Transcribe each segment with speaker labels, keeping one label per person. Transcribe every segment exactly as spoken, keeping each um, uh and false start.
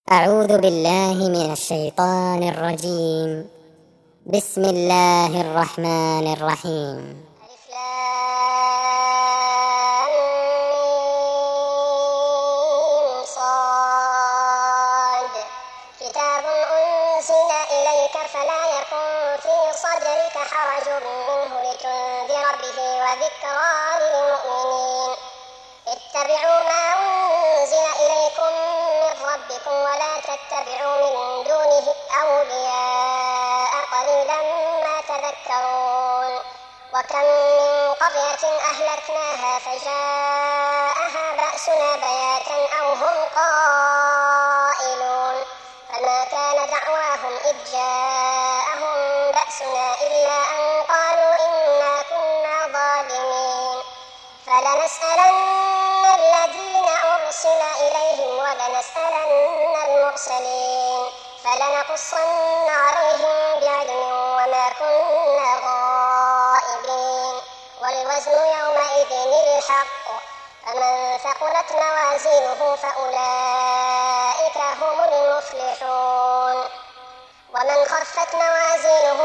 Speaker 1: أعوذ بالله من الشيطان الرجيم. بسم الله الرحمن الرحيم.
Speaker 2: ألف لام ميم صاد كتاب أنزل إليك فلا يكن في صدرك حرج منه لتنذر به وذكرى للمؤمنين. اتبعوا ما أنزل إليكم من ربكم ولا تتبعوا من دونه أولياء قليلا ما تذكرون. وكم من قرية أهلكناها فجاءها بأسنا بياتا أو هم قائلون فما كان دعواهم إذ جاءهم بأسنا إلا أن قالوا إنا كنا ظالمين. فلنسألن الذين أرسل إليهم ولنسألن المرسلين فلنقصن عليهم بعلم وما كنا غائبين. والوزن يومئذ الحق فمن ثقلت موازينه فأولئك هم المفلحون. ومن خفت موازينه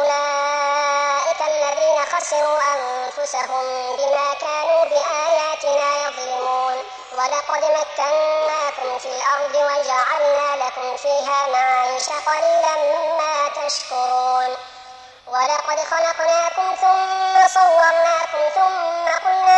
Speaker 2: فأولئك الذين خسروا أنفسهم بما كانوا بآياتنا يظلمون. ولقد مكناكم في الأرض وجعلنا لكم فيها معايش قليلا ما تشكرون. ولقد خلقناكم ثم صورناكم ثم قلنا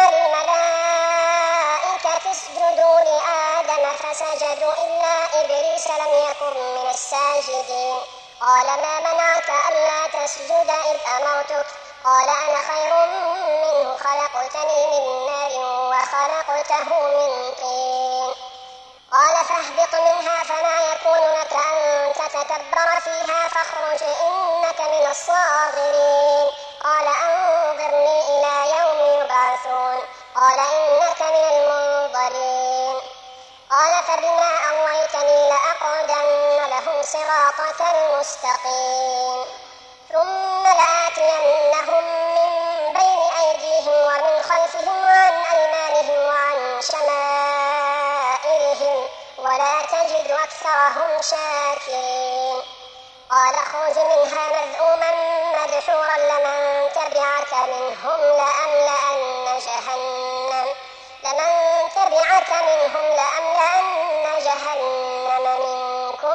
Speaker 2: للملائكة اسجدوا لآدم فسجدوا إلا إبليس لم يكن من الساجدين. قال ما منعك ألا تسجد إذ أمرتك؟ قال أنا خير منه خلقتني من نار وخلقته من طين. قال فاهبط منها فما يكون لك أن تتكبر فيها فاخرج إنك من الصاغرين. قال أنظرني إلى يوم يبعثون. قال إنك من المنظرين. قال فبما أغويتني لأقعدن لهم صراطك المستقيم ثم لآتينهم من بين أيديهم ومن خلفهم وعن أيمانهم وعن شمائلهم ولا تجد أكثرهم شاكرين. قال اخرج منها مذءوما مدحورا لمن تبعك منهم لأملأن جهنم لمن تبعك منهم لأملأن جهنم منكم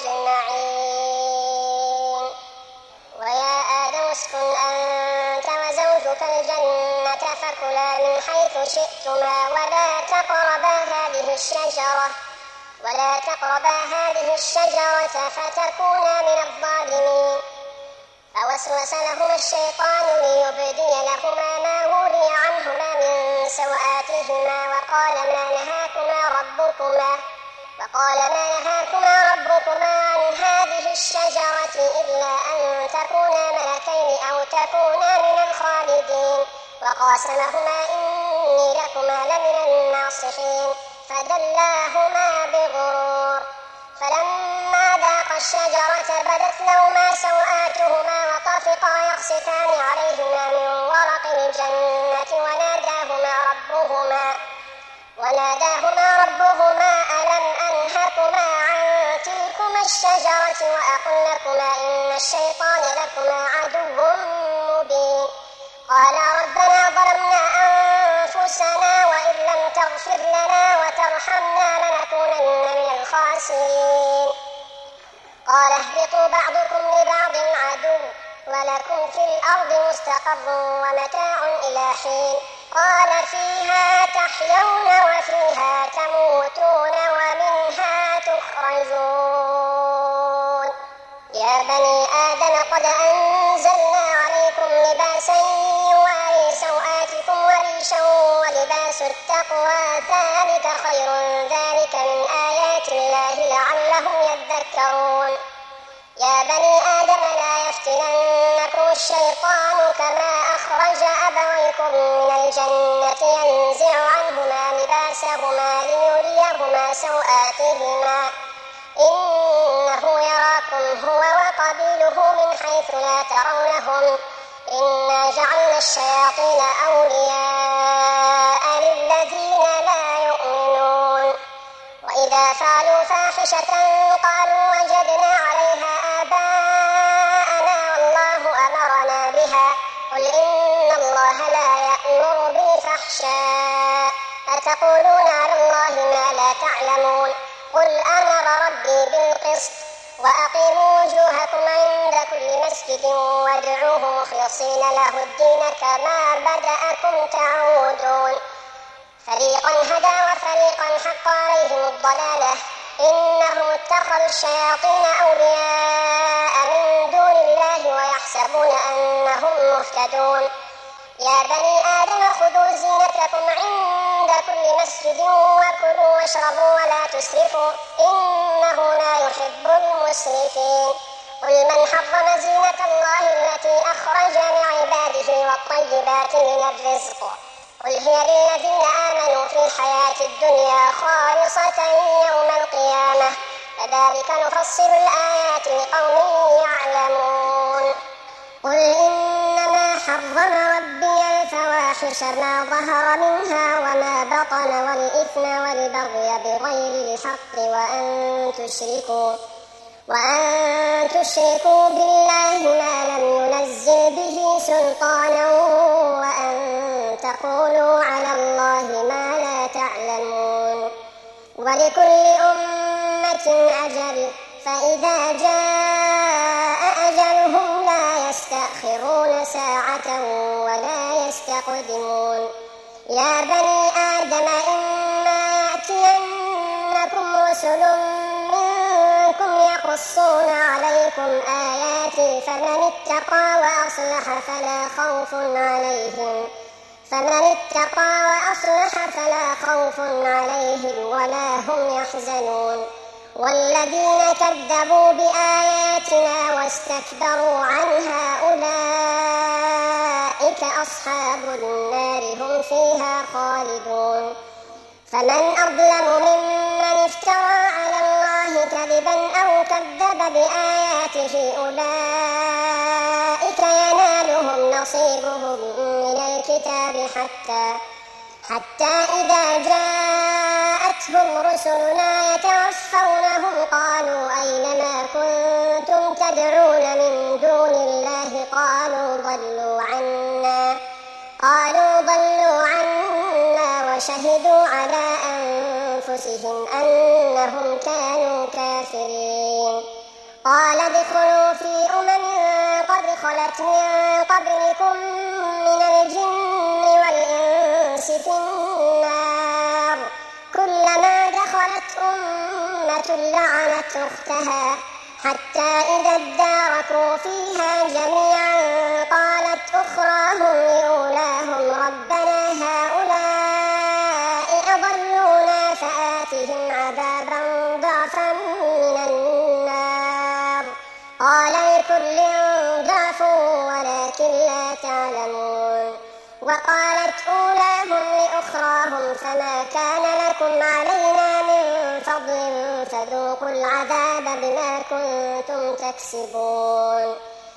Speaker 2: أجمعين. ويا آدم اسكن أنت وزوجك الجنة فكلا من حيث شئتما ولا تقربا هذه الشجرة ولا تقربا هذه الشجرة فتكونا من الظالمين. فوسوس لهما الشيطان ليبدي لهما ما وري عنهما من سوآتهما وقال ما نهاكما ربكما وقال ما نهاكما ربكما عن هذه الشجرة إلا أن تكونا ملكين أو تكونا من الخالدين. وقاسمهما إني لكما لمن الناصحين فدلاهما بغرور. فلما ذاقا الشجرة بدت لهما سوآتهما وطفقا يخصفان عليهما من ورق الجنة وناداهما ربهما وناداهما ربهما ألم أنهكما عن تلكما الشجرة وأقل لكما إن الشيطان لكما عدو مبين. قالا ربنا ظلمنا أنفسنا وإن لم تغفر لنا وترحمنا لنكونن من الخاسرين. قال اهبطوا بعضكم لبعض عدو ولكم في الأرض مستقر ومتاع إلى حين. قال فيها تحيون وفيها تموتون ومنها تخرجون. يا بني آدم قد أنزلنا عليكم لباسا يواري سوآتكم وريشا ولباس التقوى ذلك خير ذلك من آيات الله لعلهم يذكرون. يا بني آدم لا يفتننكم الشيطان كما أخرج أبويكم من الجنة ينزع عنهما لباسهما ليريهما سوآتهما إنه يراكم هو وقبيله من حيث لا ترونهم إنا جعلنا الشياطين أولياء للذين لا يؤمنون. وإذا فعلوا فاحشة وتقولون على الله ما لا تعلمون. قل أمر ربي بالقسط وأقيموا وجوهكم عند كل مسجد وادعوه مخلصين له الدين كما بدأكم تعودون. فريقا هدى وفريقا حق عليهم الضلالة إنهم اتخذوا الشياطين أولياء من دون الله ويحسبون أنهم مهتدون. يا بني آدم خذوا زينتكم عند كل مسجد وكلوا واشربوا ولا تسرفوا إنه لا يحب المسرفين. قل من حرم زينة الله التي أخرج لعباده والطيبات من الرزق قل هي للذين آمنوا في الحياة الدنيا خالصة يوم القيامة كذلك نفصل الآيات لقوم يعلمون. قل إنما حرم ربي الفواحش ما ظهر منها وما بطن والإثم والبغي بغير الحق وأن تشركوا وأن تشركوا بالله ما لم ينزل به سلطانا وأن تقولوا على الله ما لا تعلمون. ولكل أمة أجل فإذا جاء أجلهم لا يستأخرون ساعة ولا يستقدمون. يا بني آدم إما يأتينكم رسل منكم يقصون عليكم آياتي فمن اتقى وأصلح فلا خوف عليهم فمن اتقى وأصلح فلا خوف عليهم ولا هم يحزنون. والذين كذبوا بآياتنا واستكبروا عنها أولئك أصحاب النار هم فيها خالدون. فمن أظلم ممن افترى على الله كذبا أو كذب بآياته أولئك ينالهم نصيبهم من الكتاب حتى حتى إذا جاءتهم رسلنا يتوفونهم قالوا أين ما كنتم تدعون من دون الله قالوا ضلوا عنا قالوا ضلوا عنا وشهدوا على أنفسهم أنهم كانوا كافرين. قال ادخلوا في أمم قد خلت من قبلكم من الجن والإنس في النار كلما دخلت أمة لعنت أختها حتى إذا اداركوا فيها جميعا قالت أخراهم لأولاهم ربنا هؤلاء أضلونا فآتهم عذابا ضعفا من النار قال لكل ضعف ولكن لا تعلمون. وقالت أولاهم لأخراهم فما كان لكم علينا من فضل فذوقوا العذاب بما كنتم تكسبون.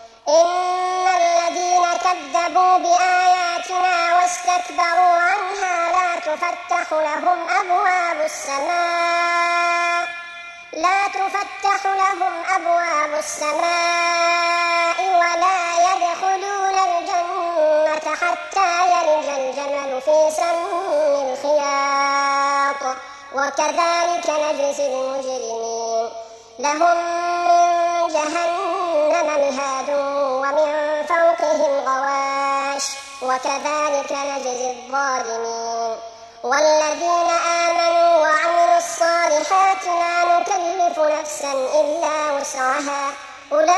Speaker 2: إن الذين كذبوا بآياتنا واستكبروا عنها لا تفتح لهم أبواب السماء لا تفتح لهم أبواب السماء ولا يدخلون الجنة حتى يلج الجمل في سم الخياط وكذلك نجزي المجرمين. لهم من جهنم مهاد ومن فوقهم غواش وكذلك نجزي الظالمين. والذين آمنوا وعملوا الصالحات لا نكلف نفسا إلا وسعها أولئك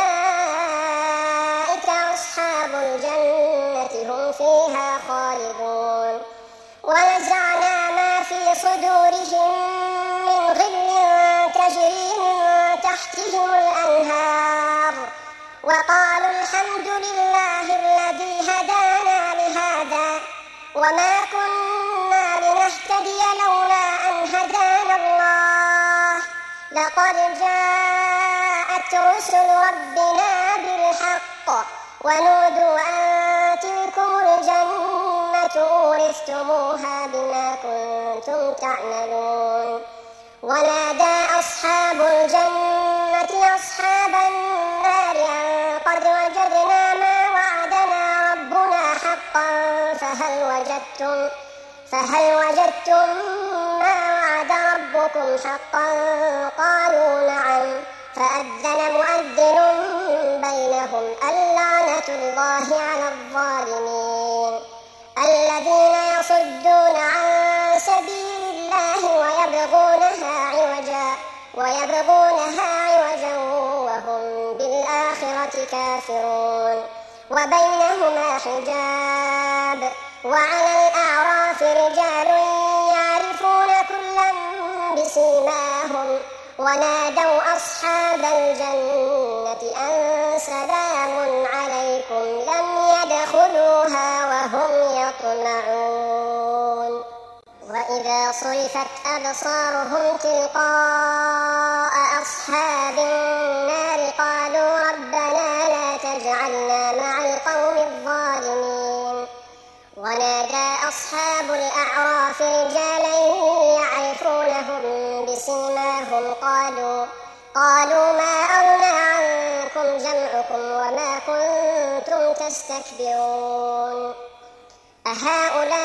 Speaker 2: أصحاب الجنة هم فيها خالدون. ونزعنا ما في صدورهم من غل تجري من تحتهم الأنهار وقالوا الحمد لله الذي هدانا لهذا وما كنا لنهتدي لولا أن هدانا الله لقد جاءت رسل ربنا بالحق ونودوا أن تلكم الجنة أورثتموها بما كنتم تعملون. ونادى أصحاب الجنة أصحاب النار أن قد وجدنا ما وعدنا ربنا حقا فهل وجدتم فهل وجدتم ما وعد ربكم حقا قالوا نعم فأذن مؤذن بينهم اللعنة الله على الظالمين الذين يصدون عن سبيل الله ويبغونها عوجا ويبغونها عوجا وهم بالآخرة كافرون وبينهما حجاب وعلى الأعراف رجال يعرفون كلا بسيماهم ونادوا أصحاب الجنة أن سلام عليكم لم يدخلوها وهم يطمعون وإذا صرفت أبصارهم تلقاء أصحاب النار قالوا ربنا لا تجعلنا مع القوم الظالمين ونادى أصحاب الأعراف رجالا يعرفونهم بسيماهم قالوا قالوا ما أغنى عنكم جمعكم وما كنتم تستكبرون أهؤلاء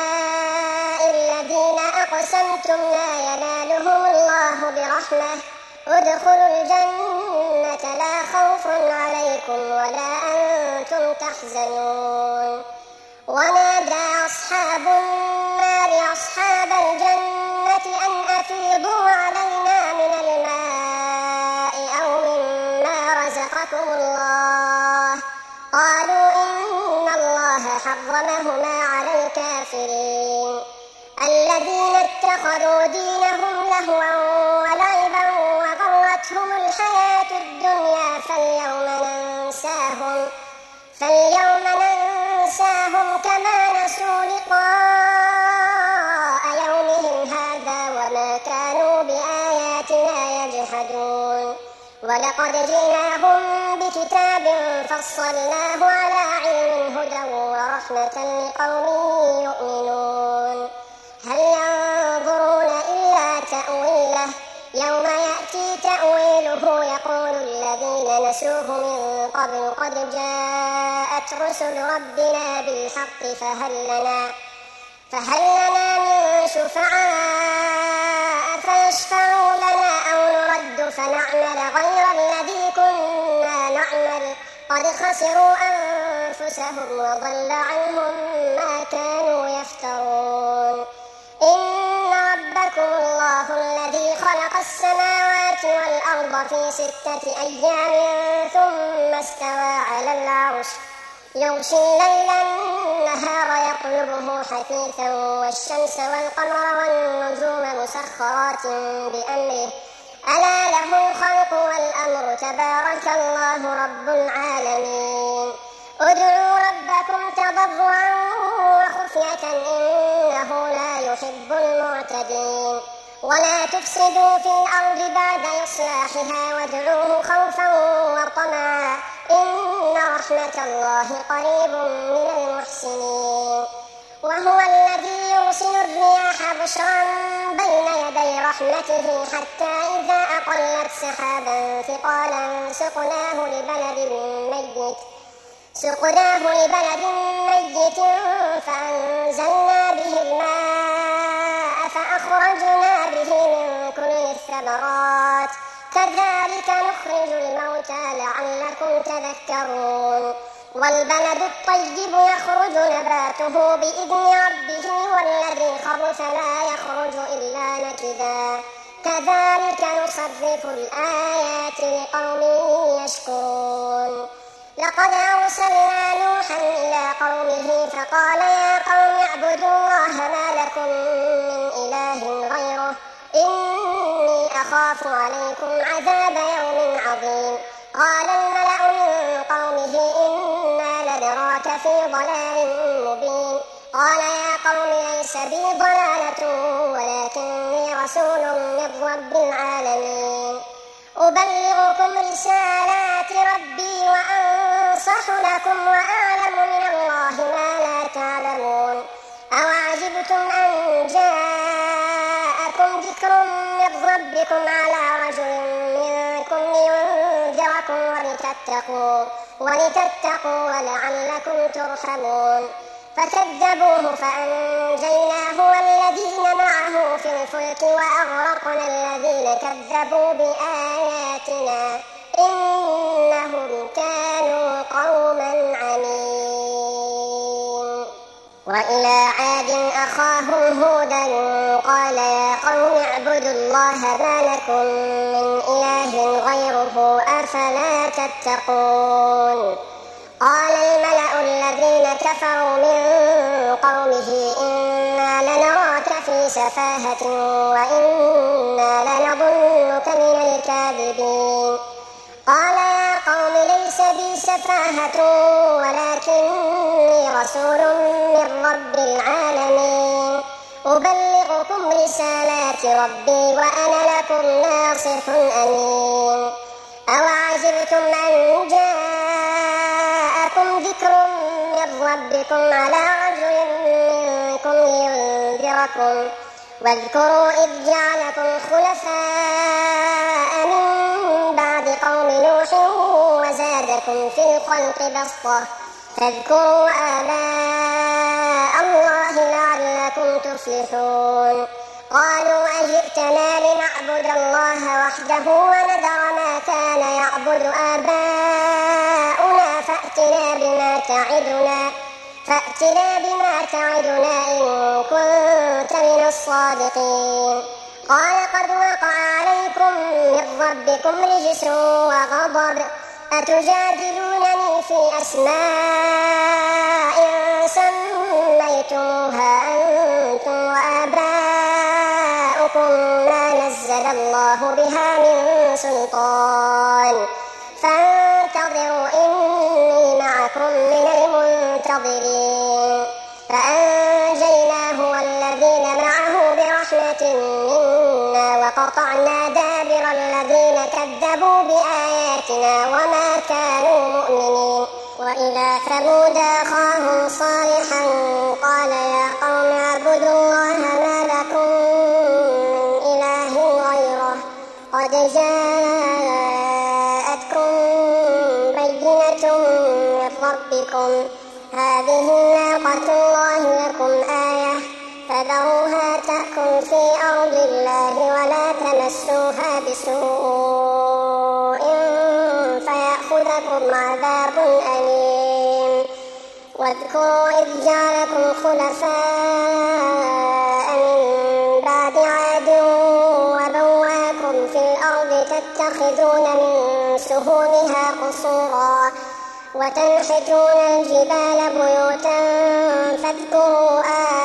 Speaker 2: الذين أقسمتم لا ينالهم الله برحمة ادخلوا الجنة لا خوف عليكم ولا أنتم تحزنون ونادى أصحاب النار أصحاب الجنة أن أفيضوا علينا من الماء أو مما رزقكم الله قالوا إن الله حرمهما على الكافرين الذين اتخذوا دينهم لهوا ولعبا وغرتهم الحياة الدنيا فاليوم ننساهم فاليوم ننساهم كما نسوا لقاء يومهم هذا وما كانوا بآياتنا يجحدون ولقد جئناهم بكتاب فصلناه على علم هدى ورحمة لقوم يؤمنون هل ينظرون إلا تأويله يوم يأتي تأويله يقول الذين نسوه من قبل قد جاءت رسل ربنا بالحق فهل لنا فهل لنا من شفعاء فيشفعوا لنا أو نرد فنعمل غير الذي كنا نعمل قد خسروا أنفسهم وضل عنهم ما كانوا يفترون إن ربكم الله الذي خلق السماوات والأرض في ستة أيام ثم استوى على العرش يغشي الليل النهار يطلبه حثيثا والشمس والقمر والنجوم مسخرات بأمره ألا له الخلق والأمر تبارك الله رب العالمين ادعوا ربكم تضرعا وخفية إنه لا يحب المعتدين ولا تفسدوا في الأرض بعد إصلاحها وادعوه خوفا وطمعا إن رحمة الله قريب من المحسنين وهو الذي يرسل الرياح بشرا بين يدي رحمته حتى إذا أقلت سحابا ثقالا سقناه لبلد ميت سقناه لبلد ميت فأنزلنا به الماء فأخرجنا به من كل الثمرات كذلك نخرج الموتى لعلكم تذكرون والبلد الطيب يخرج نباته بإذن ربه والذي خبث لا يخرج إلا نكدا كذلك نصرف الآيات لقوم يشكرون لقد أرسلنا نوحا إلى قومه فقال يا قوم اعبدوا الله ما لكم من إله غيره إني أخاف عليكم عذاب يوم عظيم قال الملأ من قومه إنا لنراك في ضلال مبين قال يا قوم ليس بي ضلالة ولكني رسول من رب العالمين أبلغكم رسالات ربي وأنصح لكم وأعلم من الله ما لا تعلمون أوعجبتم أن جاءكم ذكر من ربكم على رجل منكم لينذركم ولتتقوا ولتتقوا ولعلكم ترحمون فكذبوه فأنجيناه والذين معه في الفلك وأغرقنا الذين كذبوا بآياتنا إنهم كانوا قوما عمين. وإلى عاد أخاهم هودا قال يا قوم اعبدوا الله ما لكم من إله غيره أفلا تتقون. قال الملأ الذين كفروا من قومه إنا لنراك في سفاهة وإنا لنظنك من الكاذبين. قال يا قوم ليس بي سفاهة ولكني رسول من رب العالمين أبلغكم رسالات ربي وأنا لكم ناصح أمين. أوعجبتم أن جاءكم ذكر من ربكم على رجل منكم لينذركم واذكروا إذ جعلكم خلفاء من بعد قوم نوح وزادكم في الخلق بسطة فاذكروا آلاء الله لعلكم تفلحون. قالوا أجئتنا لنعبد الله وحده ونذر ما كان يعبد آباؤنا فأتنا بما تعدنا فأتنا بما تعدنا إن كنت من الصادقين. قال قد وقع عليكم من ربكم رجس وغضب أتجادلونني في أسماء سميتموها أنتم وآباؤكم ما نزل الله بها من سلطان فانتظروا إني معكم من المنتظرين. فأنجيناه والذين معه برحمة منا وقطعنا دابر الذين كذبوا بآياتنا وما كانوا مؤمنين. وإلى ثمود أخاهم صالحا قال يا قوم اعبدوا الله ما لكم من إله غيره قد جاءتكم بينة من ربكم هذه ناقة الله لكم آية فذروها تأكل في أرض الله ولا تمسوها بسوء فيأخذكم عذاب أليم. واذكروا إذ جعلكم خلفاء من بعد عاد وبواكم في الأرض تتخذون من سهولها قصورا وتنحتون الجبال بيوتا فاذكروا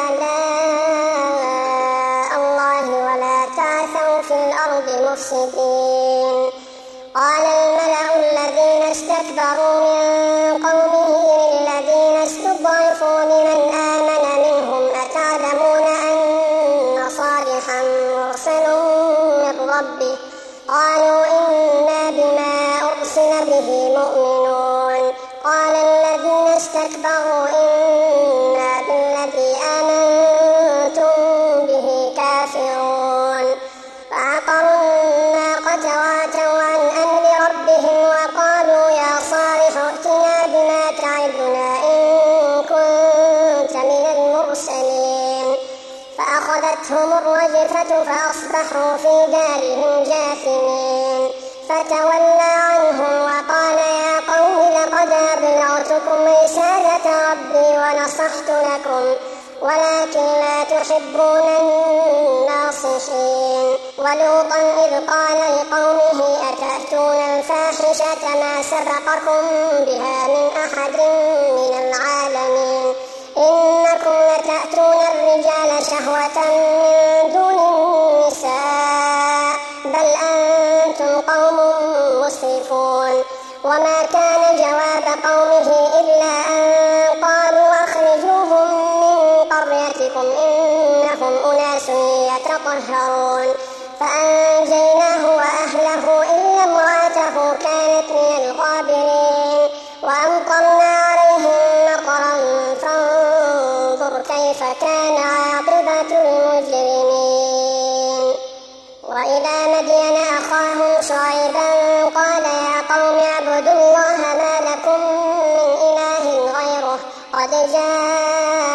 Speaker 2: آلاء الله ولا تعثوا في الأرض مفسدين. قال الملأ الذين استكبروا من قومه للذين استضعفوا لمن آمن منهم أتعلمون أن صالحا مرسل من ربه قالوا إنا بما أرسل به مؤمنون. قال الذين استكبروا إنا بالذي آمنتم به كافرون. فعقروا الناقة وعتوا عن أمر ربهم وقالوا يا صالح ائتنا بما تعدنا إن كنت من المرسلين. فأخذتهم الرجفة فأصبحوا في دارهم جاثمين. فتولى عنهم وقال يا قوم لقد أبلغتكم رسالة ربي ونصحت لكم ولكن لا تحبون الناصحين. ولوطا إذ قال لقومه أتأتون الفاحشة ما سبقكم بها من أحد من العالمين إنكم لتأتون الرجال شهوة من دون النساء بل أنتم قوم مسرفون. وما كان جواب قومه إلا أن قالوا أخرجوهم من قريتكم إنهم أناس يتطهرون. فأنجيناه وأهله إلا امرأته كانت من الغابرين. وأمطرنا عليهم مطرا فانظر كيف كان عاقبة المجرمين. وإلى مدين أخاهم شعيبا قال يا قوم اعبدوا الله ما لكم من إله غيره قد جاء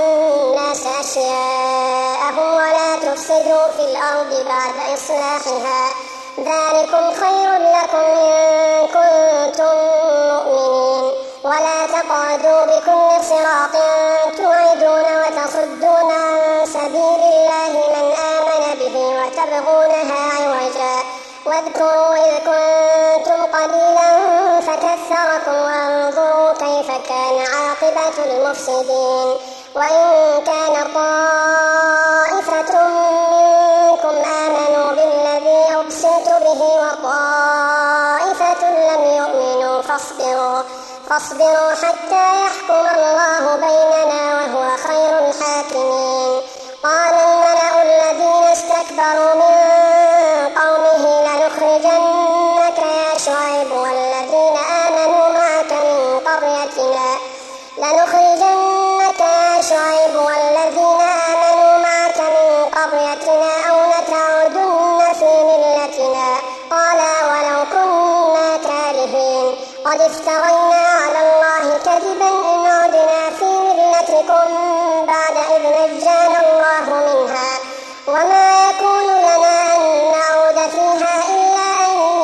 Speaker 2: الناس أشياءهم ولا تفسدوا في الأرض بعد إصلاحها ذلكم خير لكم إن كنتم مؤمنين ولا تقعدوا بكل صراط توعدون وتصدون عن سبيل الله من آمن به وتبغونها عوجا واذكروا إذ كنتم قليلا فكثركم وانظروا كيف كان عاقبة المفسدين وإن كان طائفة منكم آمنوا بالذي أرسلت به وطائفة لم يؤمنوا فاصبروا فاصبروا حتى يحكم الله بيننا وهو خير الحاكمين. قال الملأ الذين استكبروا من قومه لنخرجنك يا شعيب والذين آمنوا معك من قريتنا لنخرجنك يا شعيب والذين آمنوا معك من قريتنا أو لتعودن في ملتنا قال ولو كنا كارهين قد افترينا على الله كذبا إن عدنا في ملتكم بعد إذ نجانا الله منها وما يكون لنا أن نعود فيها إلا أن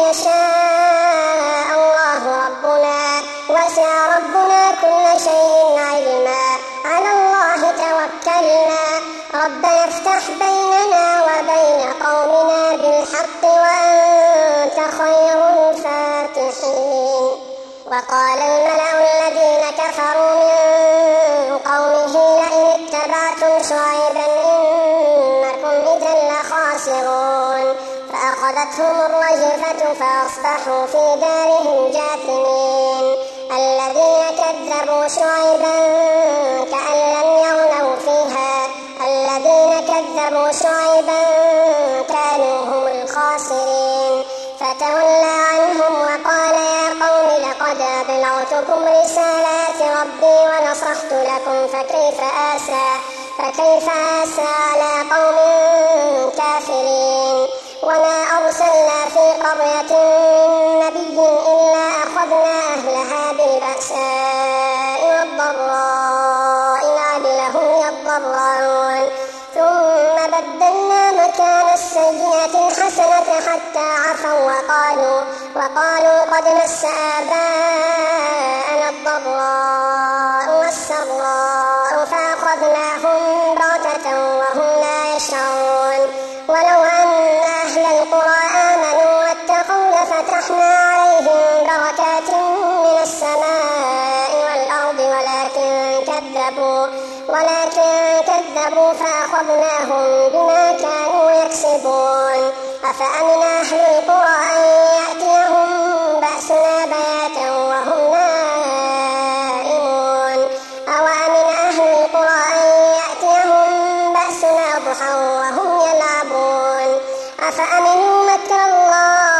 Speaker 2: يشاء الله ربنا وسع ربنا كل شيء علما على الله توكلنا ربنا افتح بيننا وبين قومنا بالحق وأنت خير الفاتحين. وقال الملأ الذين كفروا من قومه لئن اتبعتم شعيبا إنكم إذا لخاسرون فأخذتهم الرجفة فأصبحوا في دارهم جاثمين. الذين كذبوا شعيبا كأن لم يغنوا فيها الذين كذبوا شعيبا كانوا هم الخاسرين فتولى عنهم وقال يا قوم لقد أبلغتكم رسالات ربي ونصحت لكم فكيف آسى فكيف آسى على قوم كافرين. وما أرسلنا في قرية من نبي إلا أخذنا أهلها بالبأساء والضراء لعلهم يضرعون ثم بدلنا مكان السيئة الحسنة حتى عفوا وقالوا وقالوا قد مس آباءنا الضراء والسراء فأخذناهم بغتة وهم لا يشعرون. ولو أن أهل القرى آمنوا واتقوا لفتحنا عليهم بركات من السماء والأرض ولكن كذبوا ولكن كذبوا فأخذناهم بما كانوا يكسبون. أفأمن أهل القرى أن يأتيهم بأسنا بياتا وهم نائمون أو أمن أهل القرى أن يأتيهم بأسنا ضحى وهم يلعبون. أفأمنوا مكر الله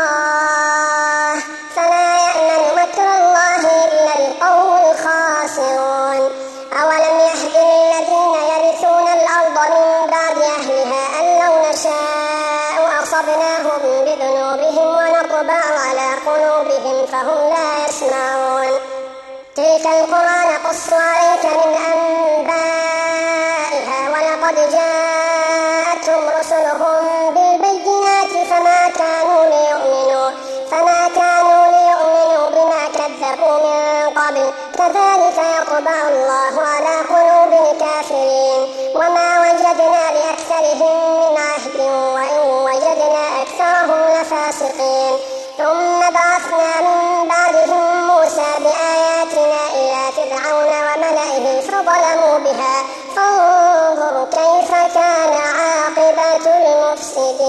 Speaker 2: فلا يأمن مكر الله إلا القوم الخاسرون. أولم يهد للذين يرثون الأرض من بعد أهلها أن لو نشاء أصبناهم بذنوبهم ونطبع على قلوبهم فهم لا يسمعون. تلك القرى نقص عليك من أنبائها ولقد جاءتهم رسلهم بالبينات فما كانوا ليؤمنوا فما كانوا ليؤمنوا بما كذبوا من قبل كذلك يطبع الله على قلوب الكافرين. وما وجدنا لأكثرهم من عهد وإن وجدنا أكثرهم لفاسقين. ثم بعثنا من بعدهم موسى بآياتنا إلى فرعون وملئه فظلموا بها فانظر كيف كان عاقبة المفسدين.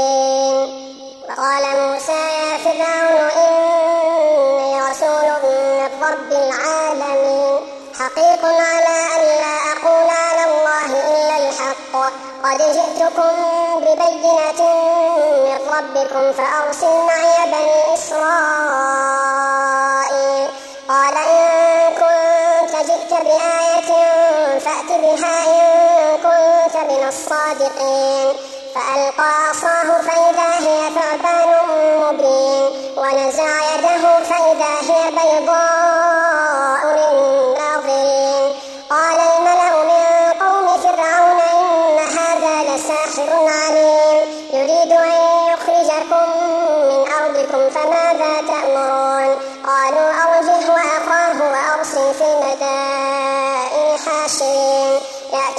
Speaker 2: وقال موسى يا فرعون إني رسول من رب العالمين حقيق على أن لا أقول على الله إلا الحق قد جئتكم ببينة من ربكم فأرسل معي بني إسرائيل. قال إن كنت جئت بآية فأت بها إن كنت من الصادقين. فألقى عصاه فإذا هي ثعبان مبين ونزع يده فإذا هي بيضاء للناظرين. قال الملأ من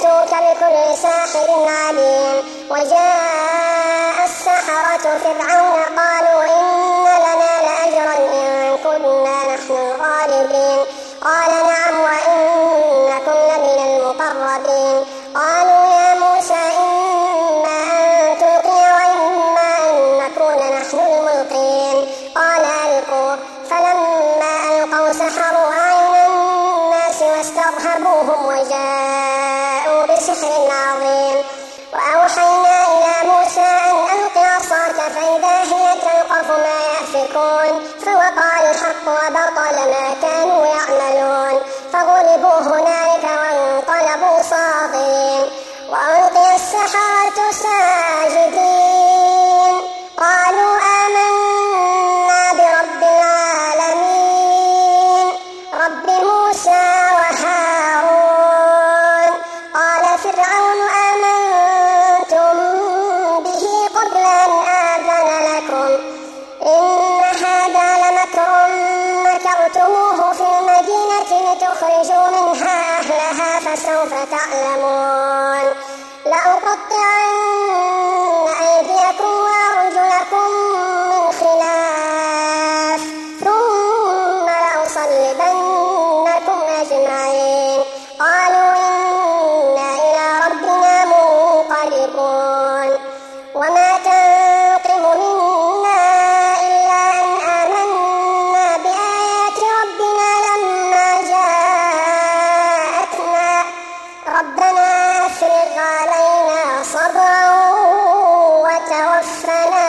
Speaker 2: يأتوك بكل ساحر عليم. وجاء السحرة فرعون قالوا إن لنا لأجرا إن كنا نحن الغالبين. قال نعم وإنكم لمن المقربين. قالوا يا موسى إما أن تلقي وإما أن نكون نحن الملقين. قال ألقوا. فلما ألقوا سحروا أعين الناس واسترهبوهم وجاءوا بسحر عظيم. وأوحينا إلى موسى أن ألق عصاك فإذا هي تلقف ما يأفكون. فوقع الحق وبطل ما كانوا يعملون فغلبوا هنالك وانقلبوا صاغرين. وألقي السحرة ساجدين قالوا آمنا برب العالمين رب موسى وهارون. قال فرعون آمنتم به قبل أن آذن لكم إن هذا لمكر مكرتموه في المدينة لتخرجوا منها أهلها فسوف تعلمون. لأقطعن أيديكم وأرجلكم من خلاف ثم لأصلبنكم أجمعين. قالوا إنا إلى ربنا منقلبون. وما تنقم منا إلا أن آمنا بآيات ربنا لما جاءتنا ربنا أفرغ علينا صبرا وتوفنا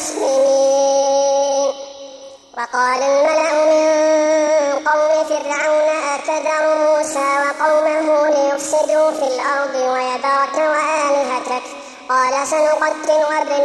Speaker 2: مسلمين. وقال الملأ من قوم فرعون أتذر موسى وقومه ليفسدوا في الأرض ويذرك وآلهتك قال سنقتل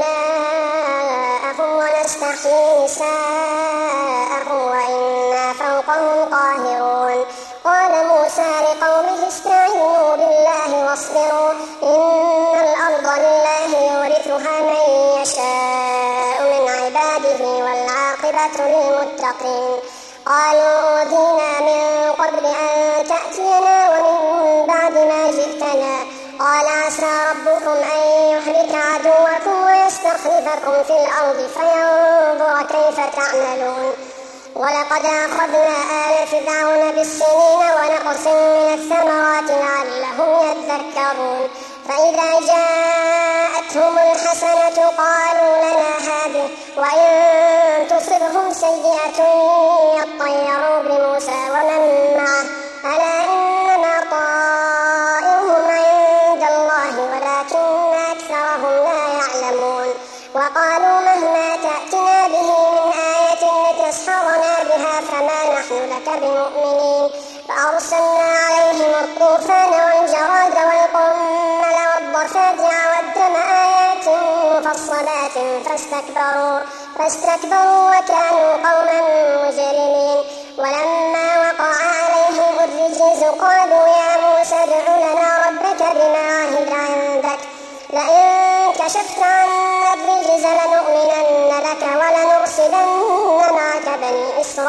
Speaker 2: أبناءهم ونستحيي نساءهم وإنا فوقهم قاهرون. قال موسى لقومه استعينوا بالله واصبروا إن الأرض لله يورثها من يشاء من عباده والعاقبة للمتقين. قالوا أوذينا من قبل أن تأتينا ومن بعد ما جئتنا. قال عسى ربكم أن يهلك عدوكم ويستخلفكم في الأرض فينظر كيف تعملون. ولقد أخذنا آل فرعون بالسنين ونقص من الثمرات لعلهم يذكرون. فإذا جاءتهم الحسنة قالوا لنا هذه وإن تصبهم سيئة يطيروا بموسى ومن معه ألا إنما طائرهم عند الله ولكن أكثرهم لا يعلمون. وقالوا مهما تأتنا به من آية لتسحرنا بها فما نحن لك بمؤمنين. فأرسلنا عليهم الطوفان والجراد والقمل والضفادع والدم آيات مفصلات فاستكبروا فاستكبروا وكانوا قوما مجرمين. ولما وقع عليهم الرجز قالوا يا موسى ادع لنا ربك بما عهد عندك لئن كشفت عنا الرجز لنؤمنن لك ولنرسلن معك بني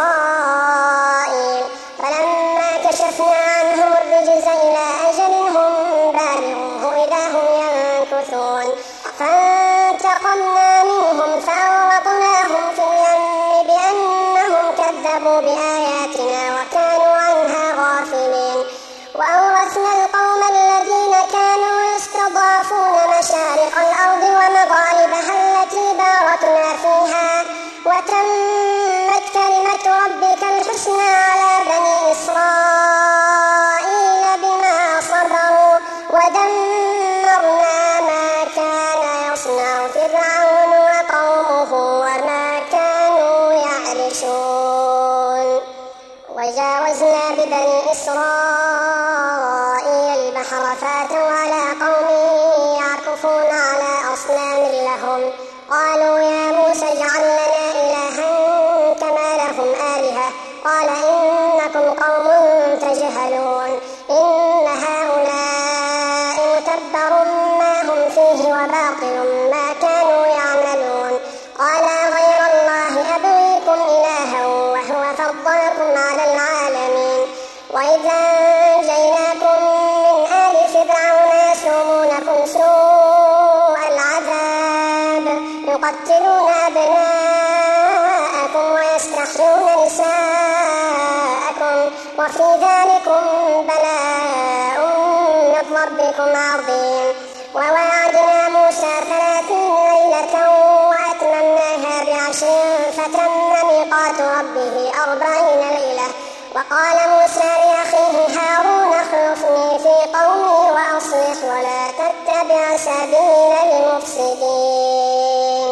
Speaker 2: إسرائيل. فلما كشفنا عنهم الرجز إلى أجل هم بالغوه إذا هم ينكثون. فانتقمنا منهم فأغرقناهم في اليم بأنهم كذبوا بآياتنا وكانوا عنها غافلين. وأورثنا القوم الذين كانوا يستضعفون مشارق الأرض ومغاربها التي باركنا فيها وتمت كلمة ربك الحسنى على بني إسرائيل بما صبروا ودمرنا ما كان يصنع فرعون وقومه وما كانوا يعرشون. وجاوزنا ببني إسرائيل البحر فاتوا على قوم يعكفون على أصنام لهم قالوا يا موسى اجعل لنا إلها كما لهم آلهة قال إنكم قوم تجهلون إن هؤلاء متبر ما هم فيه وباطل ما كانوا يعملون. قال غير الله أبغيكم إلها وهو فضلكم على العالمين. وإذا أنجيناكم من آل فرعون يقتلون أبناءكم ويستحيون نساءكم وفي ذلكم بلاء من ربكم عظيم. وواعدنا موسى ثلاثين ليلة وأتممناها بعشر فتم ميقات ربه أربعين ليلة. وقال موسى لأخيه هارون اخلفني في قومي وأصلح ولا تتبع سبيل المفسدين.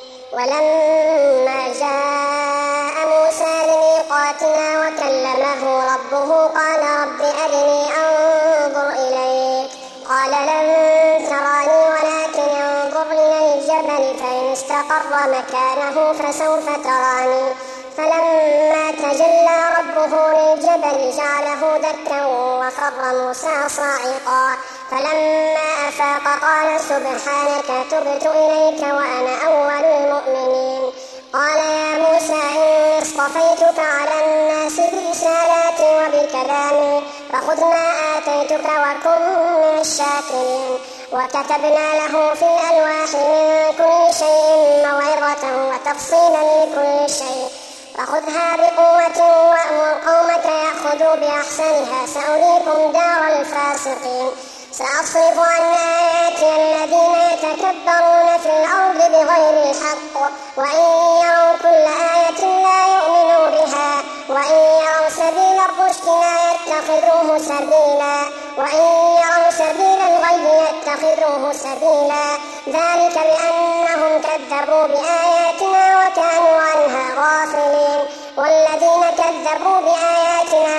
Speaker 2: ولما جاء موسى لميقاتنا وكلمه ربه قال رب أرني أنظر إليك قال لن تراني ولكن انظر إلى الجبل فإن استقر مكانه فسوف تراني. فلما تجلى ربه للجبل جعله دكا وخر موسى صاعقا. فلما أفاق قال سبحانك تبت إليك وأنا أول المؤمنين. قال يا موسى إني اصطفيتك على الناس برسالاتي وبكلامي فخذ ما آتيتك وكن من الشاكرين. وكتبنا له في الألواح من كل شيء موعظة وتفصيلا لكل شيء فخذها بقوة وأمر قومك يأخذوا بأحسنها سأريكم دار الفاسقين. سأصرف عن آياتي الذين يتكبرون في الأرض بغير الحق وإن يروا كل آية لا يؤمنوا بها وإن يروا سبيل الرشد لا يتخذوه سبيلا وإن يروا سبيل الغي يتخذوه سبيلا. ذلك بأنهم كذبوا بآياتنا وكانوا عنها غافلين. والذين كذبوا بآياتنا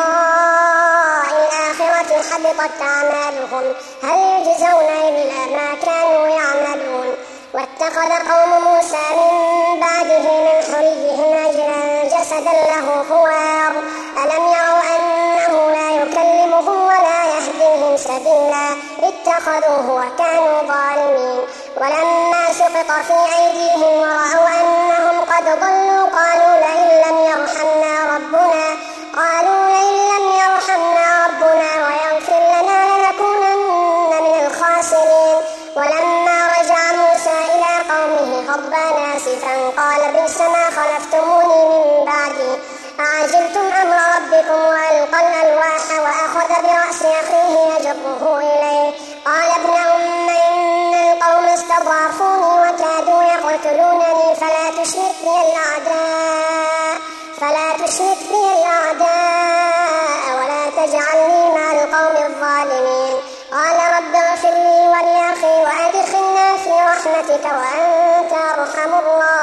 Speaker 2: ولقاء الآخرة حبطت أعمالهم هل يجزون إلا ما كانوا يعملون. واتخذ قوم موسى من بعده من حليهم عجلا جسدا له خوار ألم يروا أنه لا يكلمهم ولا يهديهم سبيلا اتخذوه وكانوا ظالمين. ولما سقط في أيديهم ورأوا أنهم قد ضلوا قالوا لئن لم يرحمنا ربنا قالوا لئن لم يرحمنا ربنا ويغفر لنا لنكونن من الخاسرين. ولما رجع موسى إلى قومه غضبان آسفا قال بئس ما خلفتموني من بعدي أعجلتم أمر ربكم وألقى الألواح وأخذ برأس أخيه يجره إليه قال ابن أم إن القوم استضعفوني وكادوا يقتلونني فلا تشرك بي الأعداء فلا تشرك بي الأعداء ولا تجعلني مع القوم الظالمين. قال رب اغفر لي ولأخي وأدخلنا في رحمتك وأنت أرحم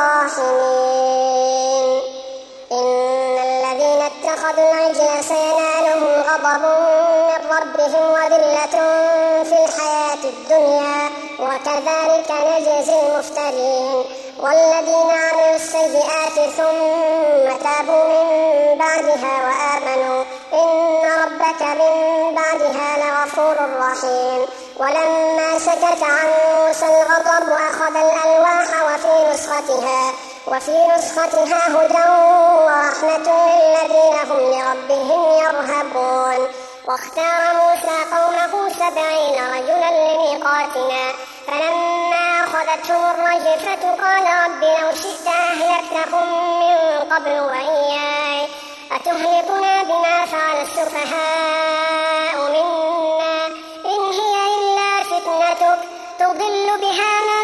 Speaker 2: الراحمين. إن الذين اتخذوا العجل سينالهم غضب من ربهم وذلة في الحياة الدنيا وكذلك نجزي المفترين. والذين عملوا السيئات ثم تابوا من بعدها وآمنوا إن ربك من بعدها لغفور رحيم. ولما سكت عن موسى الغضب أخذ الألواح وفي نسختها وفي نسختها هدى ورحمة للذين هم لربهم يرهبون. واختار موسى قومه سبعين رجلا لميقاتنا فلما أخذتهم الرجفة قال رب لو شئت أهلكتهم من قبل وإياي أتهلكنا بما فعل السفهاء منا إن هي إلا فتنتك تضل بها من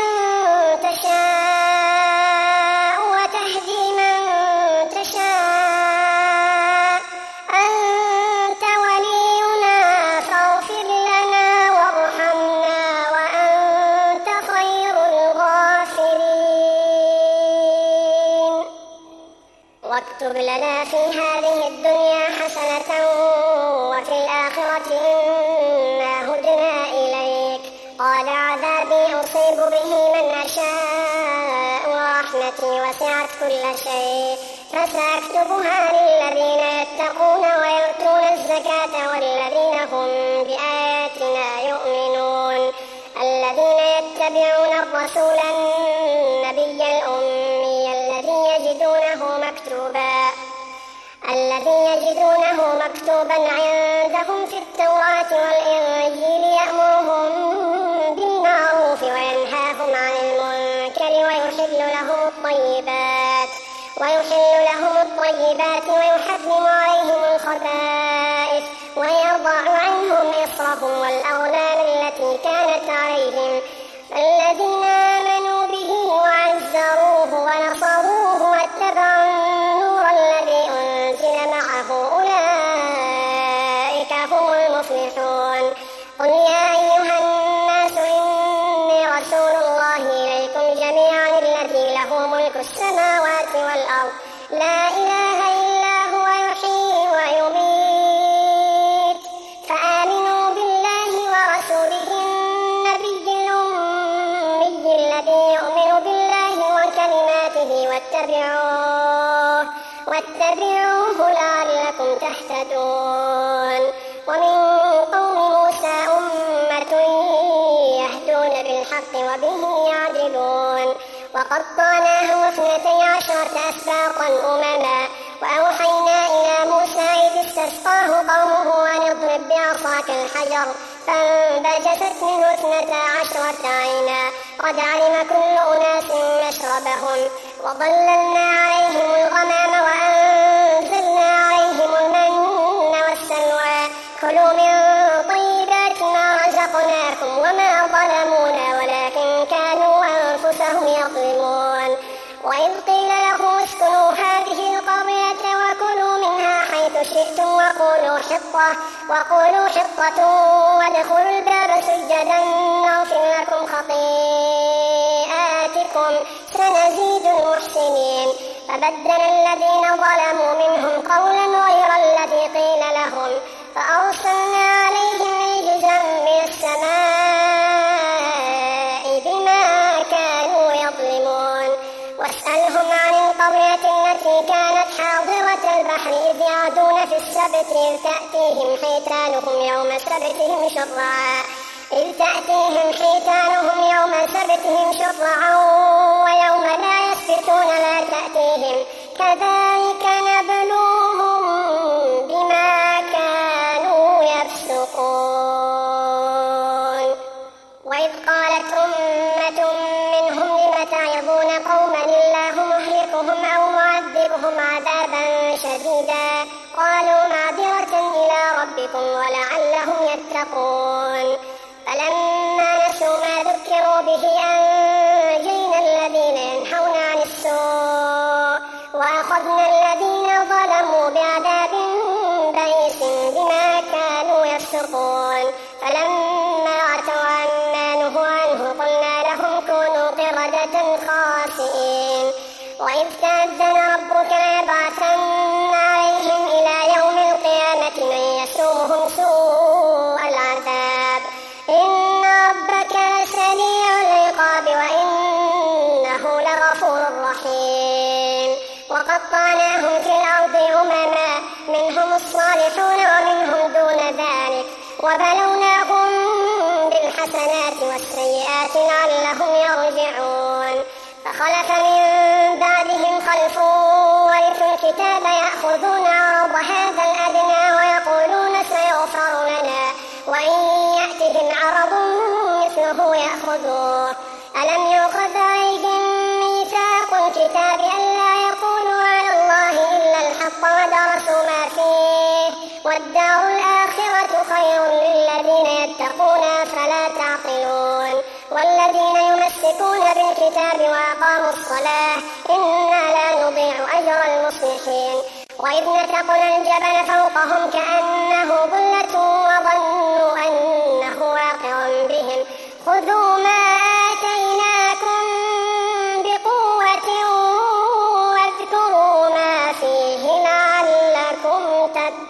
Speaker 2: تشاء وتهدي من تشاء أنت ولينا فاغفر لنا وارحمنا وأنت خير الغافرين. واكتب لنا في هذه الدنيا حسنة وفي الآخرة إنا هدنا إليك قال عذابي أصيب به من أشاء ورحمتي وسعت كل شيء فسأكتبها للذين يتقون ويؤتون الزكاة والذين هم بآياتنا يؤمنون. الذين يتبعون الرسول النبي الأمي الذي يجدونه مكتوبا الذي يجدونه مكتوبا عندهم في التوراة والإنجيل يأمرهم بالمعروف وينهاهم عن المنكر ويحل ويحل لهم الطيبات ويحل لهم الطيبات ويحرم عليهم الخبائث ويضع عنهم إصرهم والأغلال التي كانت عليهم. فالذين آمنوا به وعزروه ونصروه واتبعوا النور الذي أنزل معه أولئك هم المفلحون. قل يا أيها الناس إني رسول الله إليكم جميعا الذي له ملك السماوات والأرض لا إله إلا هو يحيي ويميت فآمنوا بالله ورسوله النبي الأمي الذي يؤمن بالله وكلماته واتبعوه واتبعوه لعلكم تهتدون. ومن قوم موسى أمة يهدون بالحق وبه يعدلون. وقطعناهم اثنتي عشرة أسباطا أمما وأوحينا إلى موسى إذ استسقاه قومه أن اضرب بعصاك الحجر فانبجست منه اثنتا عشرة عينا قد علم كل أناس مشربهم وظللنا عليهم الغمام وأنزلنا عليهم المن والسلوى كلوا من طيبات ما رزقناكم وما ظلمونا ولكن كانوا أنفسهم يظلمون. وإذ قيل لهم اسكنوا هذه القرية وكلوا منها حيث شئتم وقولوا حطة وقولوا حطة وادخلوا الباب سجدا نغفر لكم خطيئاتكم سنزيد المحسنين. فبدل الذين ظلموا منهم قولا غير الذي قيل لهم فأرسلنا عليهم رجزا من السماء بما كانوا يظلمون. واسألهم عن القرية التي كانت حاضرة البحر إذ يعدون في السبت إذ تأتيهم حيتانهم يوم سبتهم شرعا إذ تأتيهم حيتانهم يوم سبتهم شرعا ويوم لا يسبتون لا تأتيهم كذلك نبلوهم بما كانوا يفسقون. وإذ قالت أمة منهم لم تعظون قوما الله مهلكهم أو معذبهم عذابا شديدا قالوا معذرة إلى ربكم ولعلهم يتقون. فلما نسوا ما ذكروا به أنجينا الذين ينهون عن السوء وأخذنا الذين ظلموا بعذاب بئيس بما كانوا يفسقون. فلما عتوا عما نهوا عنه قلنا لهم كونوا قردة خاسئين. وإذ تأذن ربك ليبعثن عليهم إلى يوم القيامة من يسومهم سوء العذاب إن ربك لسريع العقاب وإنه لغفور رحيم. وقطعناهم في الأرض أمما منهم الصالحون ومنهم دون ذلك وبلوناهم بالحسنات والسيئات لعلهم يرجعون. فخلف من بعدهم خلف ورثوا الكتاب يأخذون عرض هذا الأدنى ويقولون سيغفر لنا وإن يأتهم عرض مثله يأخذوه. ألم يؤخذ عليهم ميثاق الكتاب ألا يقولوا على الله إلا الحق ودرسوا ما فيه والدار الآخرة خير للذين يتقون فلا تعقلون. والذين يمسكون بالكتاب وأقاموا الصلاة إنا لا نضيع أجر المصلحين. وإذ نتقنا الجبل فوقهم كأنه ظلة وظنوا أنه واقع بهم خذوا ما آتيناكم بقوة واذكروا ما فيه لعلكم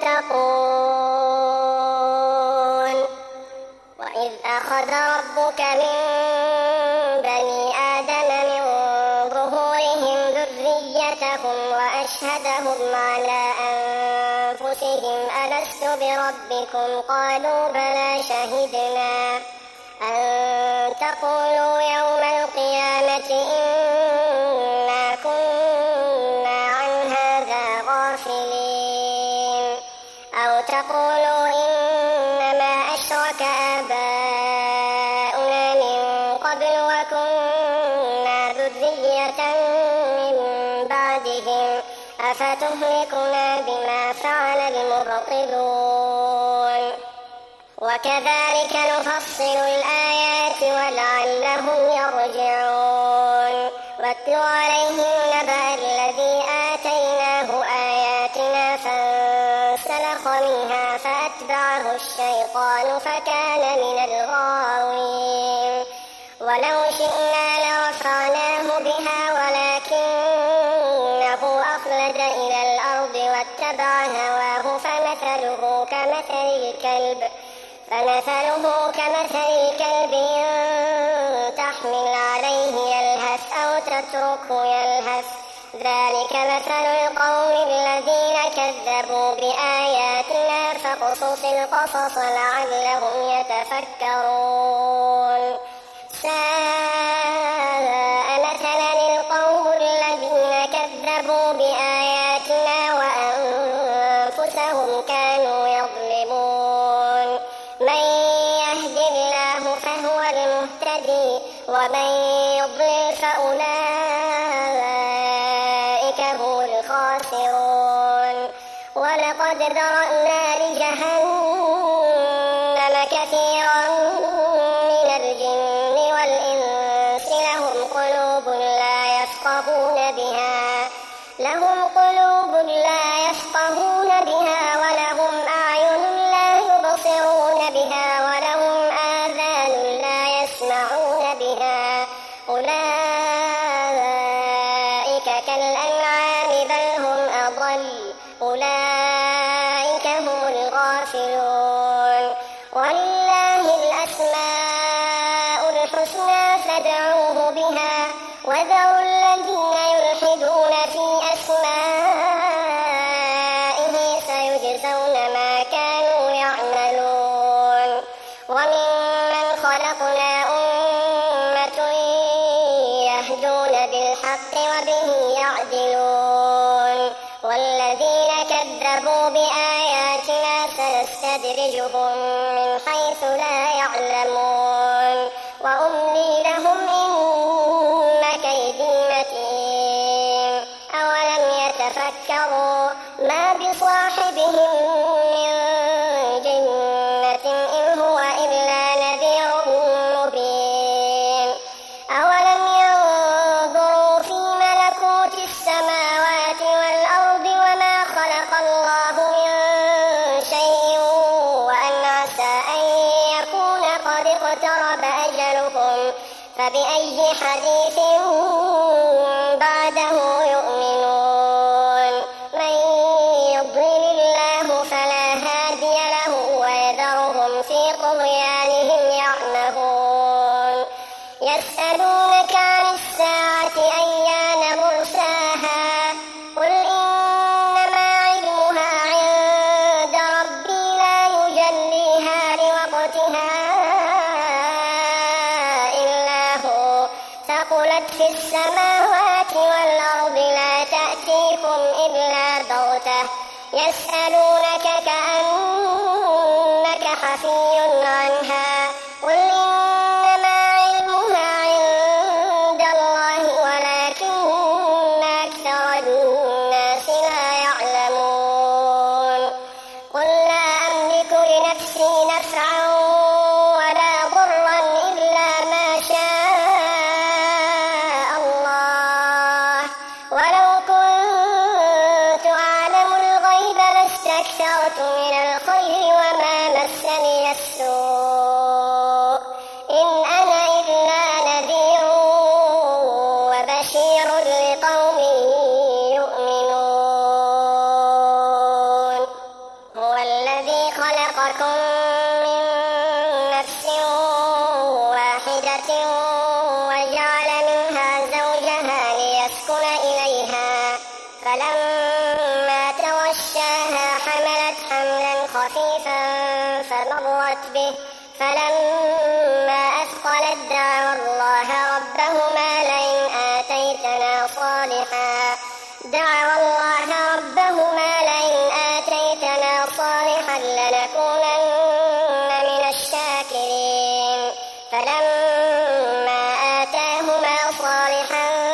Speaker 2: تتقون. وإذ أخذ ربك من بني آدم من ظهورهم ذريتهم وأشهدهم على أنفسهم ألست بربكم قالوا بلى شهدنا أن تقولوا يوم القيامة إنا كنا عن هذا غافلين أو تقولوا إنما أشرك آباؤنا من قبل وكنا ذرية من بعدهم أفتهلكنا بما فعل المبطلون وكذلك نفصل الآيات ولعلهم يرجعون واتل عليهم نبأ الذي آتيناه آياتنا فانسلخ منها فأتبعه الشيطان فكان من الغاوين ولو شئنا لرفعناه بها ولكنه أخلد إلى الأرض واتبع هواه فمثله كمثل الكلب فمثله كمثل الكلب إن تحمل عليه يلهث أو تتركه يلهث ذلك مثل القوم الذين كذبوا بآياتنا فاقصص القصص لعلهم يتفكرون ساء مثلا القوم الذين كذبوا بآياتنا وأنفسهم كانوا يظلمون من يهد الله فهو المهتدي ومن يضلل فأولئك هم الخاسرون ولقد ذرأنا لجهنم كثيرا من الجن والإنس لهم قلوب لا يفقهون بها لهم قلوب لا يفقهون بها ولهم أعين لا يبصرون بها ولهم آذان لا يسمعون بها أولئك كالأنعام بل هم أضل أولئك هم الغافلون ولله الأسماء الحسنى فادعوه بها وذروا الذين يلحدون في أسمائه سيجزون ما كانوا يعملون وممن خلقنا أمة يهدون بالحق وبه يعدلون والذين كذبوا بآياتنا سنستدرجهم من حيث لا يعلمون وأملي لهم إن كيدي متين أولم يتفكروا ما بصاحبهم من جنة إن هو إلا نذير مبين أولم ينظروا في ملكوت السماوات والأرض وما خلق الله من شيء وأن عسى أن يكون قد اقترب أجلهم فبأي حديث بعده يؤمنون من يضلل الله فلا هادي له ويذرهم في طغيانهم يعمهون يسألونك عن الساعة أيان مرساها قل إنما علمها عند ربي لا يجليها لوقتها إلا هو ثقلت في السماوات والأرض لا تأتيكم إلا بغتة يسألونك كأنك حفي عنها قل إنما علمها عند الله ولكن أكثر الناس لا يعلمون قل لا أملك لنفسي نفعا ولا ضرا إلا ما شاء الله ولو كنت أعلم الغيب لاستكثرت من الخير وما مسني السوء إن أنا إلا نذير وبشير لقوم يؤمنون هو الذي خلقكم من نفس واحدة وجعل منها زوجها ليسكن إليها فلما توشاها حملت حملا خفيفا فمرت به فلما أثقلت دعوا الله ربهما لئن آتيتنا صالحا دعوا الله ربهما لئن آتيتنا صالحا لنكونن من الشاكرين فلما آتاهما صالحا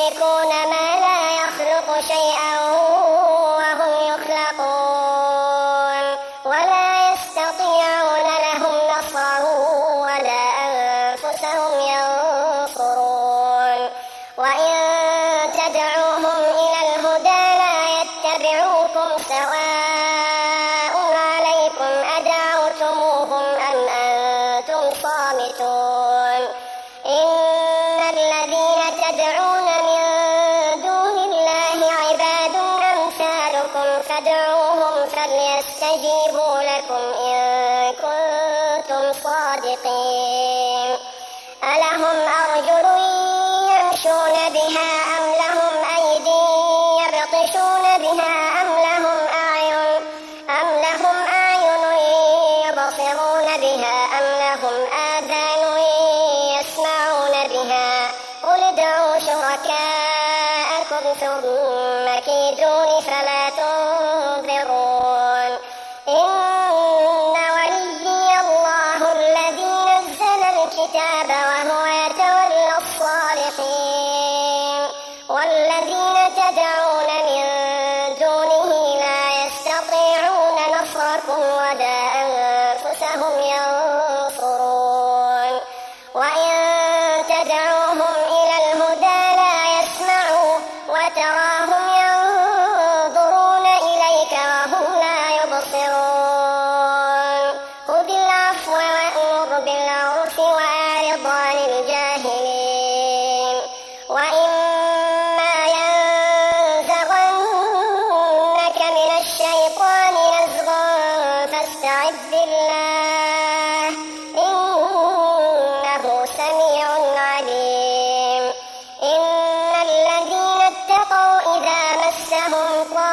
Speaker 2: يشركون ما لا يخلق شيئا وهم يخلقون ولا يستطيعون لهم نصرا ولا أنفسهم ينصرون وإن تدعوهم إلى الهدى لا يتبعوكم سواء عليكم أدعوتموهم أم أنتم صامتون إن الذين تدعون من دون الله عباد أمثالكم فادعوهم فليستجيبوا لكم إن كنتم صادقين ألهم أرجل يمشون بها أم لهم أيدي يبطشون بها أم لهم أعين أم لهم أعين يبصرون بها أم لهم آذان يسمعون بها قل ادعوا شركاءكم ثم كيدون فلا تنظرون إن وليي الله الذي نزل الكتاب وهو يتولى الصالحين والذين تدعون من دونه لا يستطيعون نصركم ولا أنفسهم ينصرون وإن تدعوهم إلى الهدى لا يسمعوا وتراهم ينظرون إليك وهم لا يبصرون خذ العفو وأمر بالعرف وأعرض عن الجاهلين وإما ينزغنك من الشيطان نزغ فاستعذ بالله إنه سميع عليم إن الذين اتقوا إذا مسهم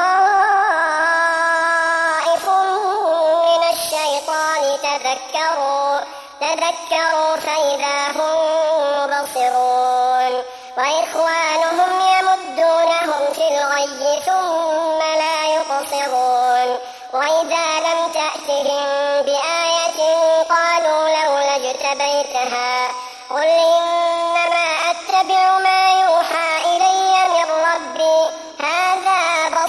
Speaker 2: طائف من الشيطان تذكروا تذكروا فإذا هم مبصرون وإخوانهم يمدونهم في الغي ثم لا يقصرون وإذا لم تأتهم بآية قالوا لولا اجتبيتها قل إنما أتبع ما يوحى إلي من ربي هذا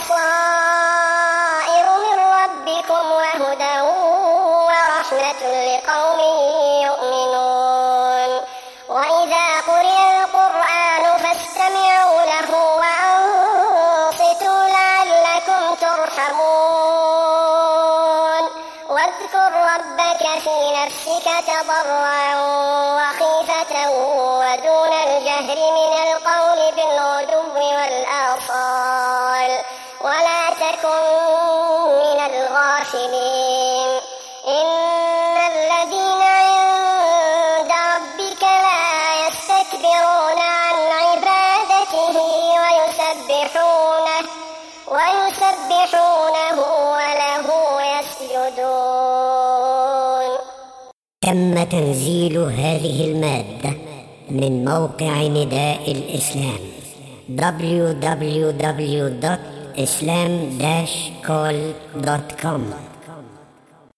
Speaker 2: بصائر من ربكم وهدى ورحمة لقوم يؤمنون وإذا قرئ القرآن فاستمعوا له وأنصتوا لعلكم ترحمون واذكر ربك في نفسك تضرعا وخيفة ودون الجهر من القول بالغدو والآصال ولا تكن من الغافلين إن الذين عند ربك لا يستكبرون عن عبادته ويسبحونه ويسبحونه وله يسجدون.
Speaker 3: تم تنزيل هذه المادة من موقع نداء الإسلام دبليو دبليو دبليو دوت islam dash call دوت كوم.